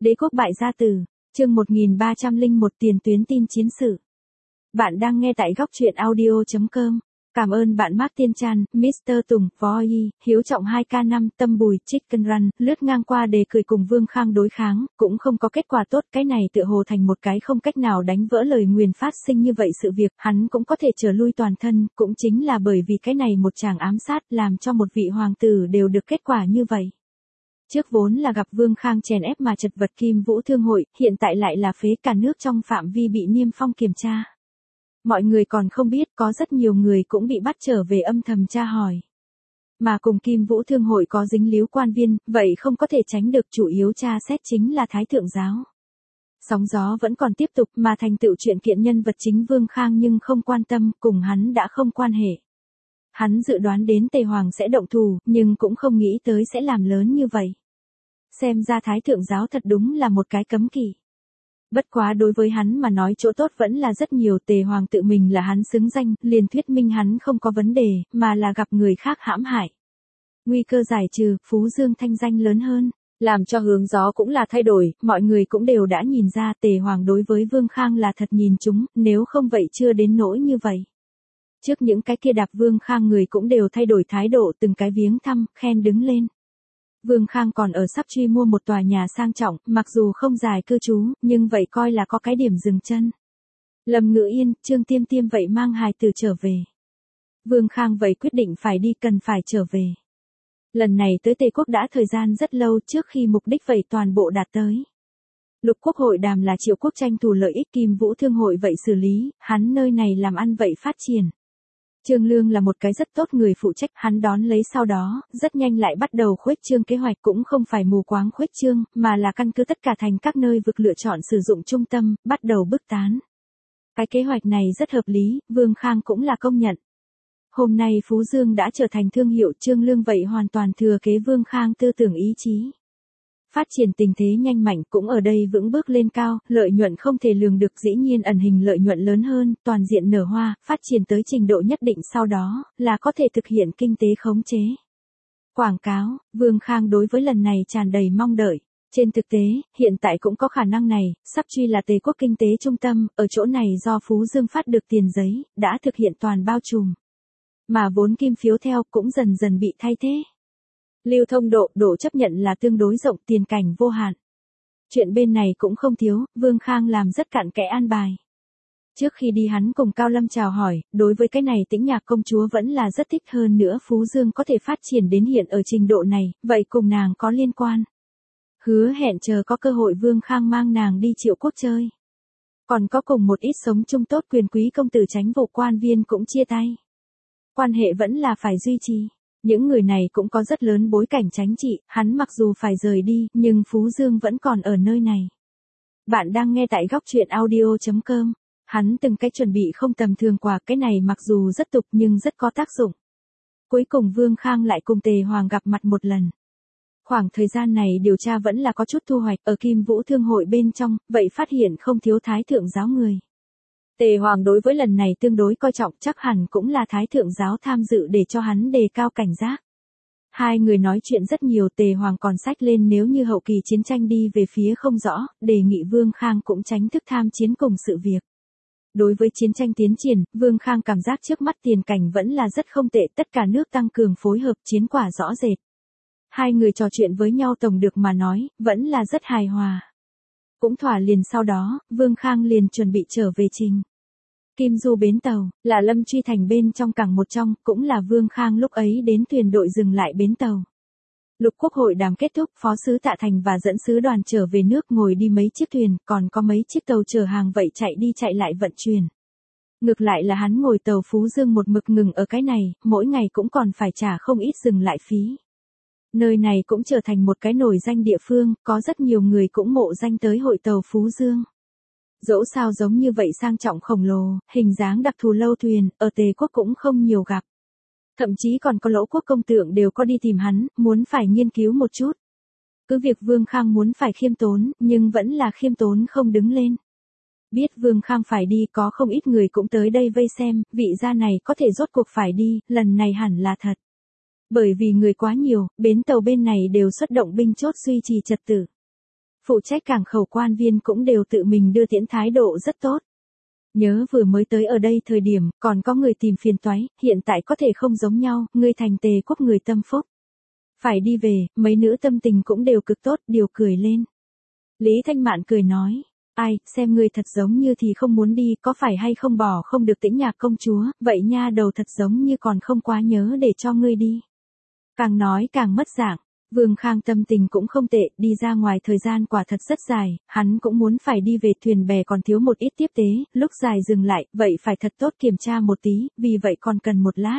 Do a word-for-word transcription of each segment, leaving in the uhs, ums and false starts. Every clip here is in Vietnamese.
Đế quốc bại gia tử, chương một nghìn ba trăm lẻ một tiền tuyến tin chiến sự. Bạn đang nghe tại góc truyện audio chấm com. Cảm ơn bạn Mark Tiên Chan, mít tơ Tùng, Voi, Hiếu Trọng hai K năm, Tâm Bùi, Chicken Run, lướt ngang qua để cười cùng Vương Khang đối kháng, cũng không có kết quả tốt. Cái này tựa hồ thành một cái không cách nào đánh vỡ lời nguyền phát sinh như vậy sự việc, hắn cũng có thể trở lui toàn thân, cũng chính là bởi vì cái này một tràng ám sát làm cho một vị hoàng tử đều được kết quả như vậy. Trước vốn là gặp Vương Khang chèn ép mà chật vật Kim Vũ Thương hội, hiện tại lại là phế cả nước trong phạm vi bị Niêm Phong kiểm tra. Mọi người còn không biết có rất nhiều người cũng bị bắt trở về âm thầm tra hỏi. Mà cùng Kim Vũ Thương hội có dính líu quan viên, vậy không có thể tránh được, chủ yếu tra xét chính là Thái Thượng giáo. Sóng gió vẫn còn tiếp tục mà thành tựu chuyện kiện nhân vật chính Vương Khang nhưng không quan tâm, cùng hắn đã không quan hệ. Hắn dự đoán đến Tề Hoàng sẽ động thủ, nhưng cũng không nghĩ tới sẽ làm lớn như vậy. Xem ra Thái Thượng giáo thật đúng là một cái cấm kỵ. Bất quá đối với hắn mà nói chỗ tốt vẫn là rất nhiều. Tề Hoàng tự mình là hắn xứng danh, liền thuyết minh hắn không có vấn đề, mà là gặp người khác hãm hại. Nguy cơ giải trừ, Phú Dương thanh danh lớn hơn, làm cho hướng gió cũng là thay đổi, mọi người cũng đều đã nhìn ra Tề Hoàng đối với Vương Khang là thật nhìn chúng, nếu không vậy chưa đến nỗi như vậy. Trước những cái kia đạp Vương Khang người cũng đều thay đổi thái độ, từng cái viếng thăm, khen đứng lên. Vương Khang còn ở sắp truy mua một tòa nhà sang trọng, mặc dù không dài cư trú, nhưng vậy coi là có cái điểm dừng chân. Lâm Ngữ Yên, Trương Tiêm Tiêm vậy mang hài tử trở về. Vương Khang vậy quyết định phải đi, cần phải trở về. Lần này tới Tề quốc đã thời gian rất lâu, trước khi mục đích vậy toàn bộ đạt tới. Lục quốc hội đàm là Triệu quốc tranh thủ lợi ích, Kim Vũ Thương hội vậy xử lý, hắn nơi này làm ăn vậy phát triển. Trương Lương là một cái rất tốt người phụ trách, hắn đón lấy sau đó, rất nhanh lại bắt đầu khuếch trương kế hoạch, cũng không phải mù quáng khuếch trương, mà là căn cứ tất cả thành các nơi vực lựa chọn sử dụng trung tâm, bắt đầu bức tán. Cái kế hoạch này rất hợp lý, Vương Khang cũng là công nhận. Hôm nay Phú Dương đã trở thành thương hiệu, Trương Lương vậy hoàn toàn thừa kế Vương Khang tư tưởng ý chí. Phát triển tình thế nhanh mạnh cũng ở đây vững bước lên cao, lợi nhuận không thể lường được, dĩ nhiên ẩn hình lợi nhuận lớn hơn, toàn diện nở hoa, phát triển tới trình độ nhất định sau đó, là có thể thực hiện kinh tế khống chế. Quảng cáo, Vương Khang đối với lần này tràn đầy mong đợi. Trên thực tế, hiện tại cũng có khả năng này, sắp truy là Tề quốc kinh tế trung tâm, ở chỗ này do Phú Dương phát được tiền giấy, đã thực hiện toàn bao trùm. Mà vốn kim phiếu theo cũng dần dần bị thay thế. Lưu thông độ, độ chấp nhận là tương đối rộng, tiền cảnh vô hạn. Chuyện bên này cũng không thiếu, Vương Khang làm rất cặn kẽ an bài. Trước khi đi hắn cùng Cao Lâm chào hỏi, đối với cái này Tĩnh Nhạc công chúa vẫn là rất thích, hơn nữa Phú Dương có thể phát triển đến hiện ở trình độ này, vậy cùng nàng có liên quan. Hứa hẹn chờ có cơ hội Vương Khang mang nàng đi Triệu quốc chơi. Còn có cùng một ít sống chung tốt quyền quý công tử chánh vụ quan viên cũng chia tay. Quan hệ vẫn là phải duy trì. Những người này cũng có rất lớn bối cảnh chính trị, hắn mặc dù phải rời đi, nhưng Phú Dương vẫn còn ở nơi này. Bạn đang nghe tại góc truyện audio chấm com. Hắn từng cách chuẩn bị không tầm thường quà, cái này mặc dù rất tục nhưng rất có tác dụng. Cuối cùng Vương Khang lại cùng Tề Hoàng gặp mặt một lần. Khoảng thời gian này điều tra vẫn là có chút thu hoạch, ở Kim Vũ Thương hội bên trong, vậy phát hiện không thiếu Thái Thượng giáo người. Tề Hoàng đối với lần này tương đối coi trọng, chắc hẳn cũng là Thái Thượng giáo tham dự để cho hắn đề cao cảnh giác. Hai người nói chuyện rất nhiều, Tề Hoàng còn xách lên nếu như hậu kỳ chiến tranh đi về phía không rõ, đề nghị Vương Khang cũng tránh thức tham chiến cùng sự việc. Đối với chiến tranh tiến triển, Vương Khang cảm giác trước mắt tiền cảnh vẫn là rất không tệ, tất cả nước tăng cường phối hợp, chiến quả rõ rệt. Hai người trò chuyện với nhau tổng được mà nói, vẫn là rất hài hòa. Cũng thỏa liền sau đó, Vương Khang liền chuẩn bị trở về trình. Kim Du bến tàu, là Lâm Truy thành bên trong cảng một trong, cũng là Vương Khang lúc ấy đến thuyền đội dừng lại bến tàu. Lục quốc hội đàm kết thúc, phó sứ Tạ Thành và dẫn sứ đoàn trở về nước, ngồi đi mấy chiếc thuyền, còn có mấy chiếc tàu chở hàng vậy chạy đi chạy lại vận chuyển. Ngược lại là hắn ngồi tàu Phú Dương một mực ngừng ở cái này, mỗi ngày cũng còn phải trả không ít dừng lại phí. Nơi này cũng trở thành một cái nổi danh địa phương, có rất nhiều người cũng mộ danh tới hội tàu Phú Dương. Dẫu sao giống như vậy sang trọng khổng lồ, hình dáng đặc thù lâu thuyền, ở Tề quốc cũng không nhiều gặp. Thậm chí còn có Lỗ quốc công tượng đều có đi tìm hắn, muốn phải nghiên cứu một chút. Cứ việc Vương Khang muốn phải khiêm tốn, nhưng vẫn là khiêm tốn không đứng lên. Biết Vương Khang phải đi, có không ít người cũng tới đây vây xem, vị gia này có thể rốt cuộc phải đi, lần này hẳn là thật. Bởi vì người quá nhiều, bến tàu bên này đều xuất động binh chốt duy trì trật tự. Phụ trách cảng khẩu quan viên cũng đều tự mình đưa tiễn, thái độ rất tốt. Nhớ vừa mới tới ở đây thời điểm, còn có người tìm phiền toái, hiện tại có thể không giống nhau, ngươi thành Tề quốc người tâm phúc. Phải đi về, mấy nữ tâm tình cũng đều cực tốt, đều cười lên. Lý Thanh Mạn cười nói, ai, xem ngươi thật giống như thì không muốn đi, có phải hay không bỏ không được Tĩnh Nhạc công chúa, vậy nha đầu thật giống như còn không quá nhớ để cho ngươi đi. Càng nói càng mất dạng, Vương Khang tâm tình cũng không tệ, đi ra ngoài thời gian quả thật rất dài, hắn cũng muốn phải đi về, thuyền bè còn thiếu một ít tiếp tế, lúc dài dừng lại, vậy phải thật tốt kiểm tra một tí, vì vậy còn cần một lát.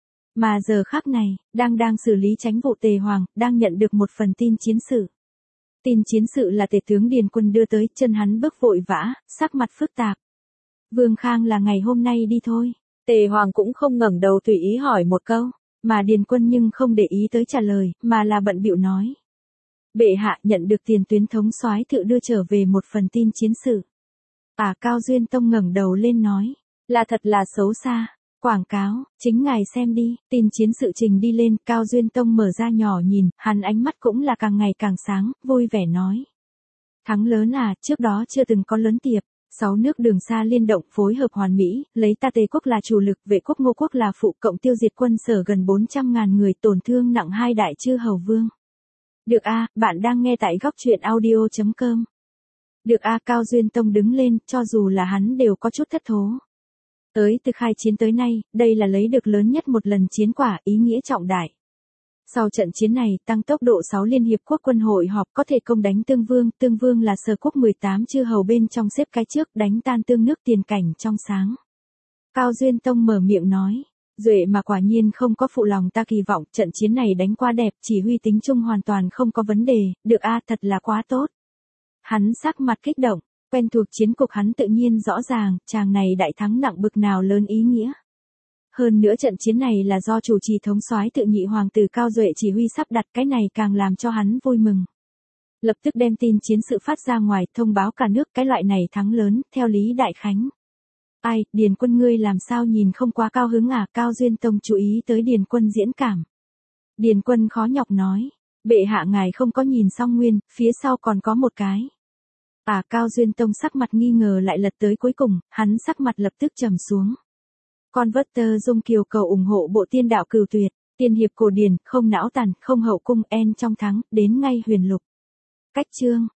Mà giờ khắc này, đang đang xử lý tránh vụ Tề Hoàng, đang nhận được một phần tin chiến sự. Tin chiến sự là Tề tướng Điền Quân đưa tới, chân hắn bước vội vã, sắc mặt phức tạp. Vương Khang là ngày hôm nay đi thôi. Tề Hoàng cũng không ngẩng đầu tùy ý hỏi một câu, mà Điền Quân nhưng không để ý tới trả lời, mà là bận bịu nói. Bệ hạ nhận được Tiền Tuyến thống soái tự đưa trở về một phần tin chiến sự. À, Cao Duyên Tông ngẩng đầu lên nói, là thật là xấu xa. Quảng cáo, chính ngài xem đi, tin chiến sự trình đi lên, Cao Duyên Tông mở ra nhỏ nhìn, hắn ánh mắt cũng là càng ngày càng sáng, vui vẻ nói. Thắng lớn à, trước đó chưa từng có lớn tiệp, sáu nước đường xa liên động phối hợp hoàn mỹ, lấy ta Tề quốc là chủ lực, Vệ quốc Ngô quốc là phụ, cộng tiêu diệt quân Sở gần bốn trăm ngàn người, tổn thương nặng hai đại chư hầu vương. Được a, bạn đang nghe tại góc truyện audio chấm com. Được a, Cao Duyên Tông đứng lên, cho dù là hắn đều có chút thất thố. Tới từ khai chiến tới nay, đây là lấy được lớn nhất một lần chiến quả, ý nghĩa trọng đại. Sau trận chiến này, tăng tốc độ sáu Liên Hiệp Quốc quân hội họp có thể công đánh Tương Vương, Tương Vương là Sở quốc mười tám chư hầu bên trong xếp cái trước, đánh tan Tương nước tiền cảnh trong sáng. Cao Duyên Tông mở miệng nói, duệ mà quả nhiên không có phụ lòng ta kỳ vọng, trận chiến này đánh quá đẹp, chỉ huy tính chung hoàn toàn không có vấn đề, được a, thật là quá tốt. Hắn sắc mặt kích động. Quen thuộc chiến cục hắn tự nhiên rõ ràng, chàng này đại thắng nặng bực nào lớn ý nghĩa. Hơn nữa trận chiến này là do chủ trì thống soái tự nhị hoàng tử Cao Duệ chỉ huy sắp đặt, cái này càng làm cho hắn vui mừng. Lập tức đem tin chiến sự phát ra ngoài, thông báo cả nước cái loại này thắng lớn, theo Lý Đại Khánh. Ai, Điền Quân ngươi làm sao nhìn không quá cao hứng à, Cao Duyên Tông chú ý tới Điền Quân diễn cảm. Điền Quân khó nhọc nói, bệ hạ ngài không có nhìn xong nguyên, phía sau còn có một cái. À, Cao Duyên Tông sắc mặt nghi ngờ lại lật tới cuối cùng, hắn sắc mặt lập tức trầm xuống. Converter Dung Kiều cầu ủng hộ bộ tiên đạo cửu tuyệt, tiên hiệp cổ điển, không não tàn, không hậu cung, en trong thắng, đến ngay huyền lục. Cách chương.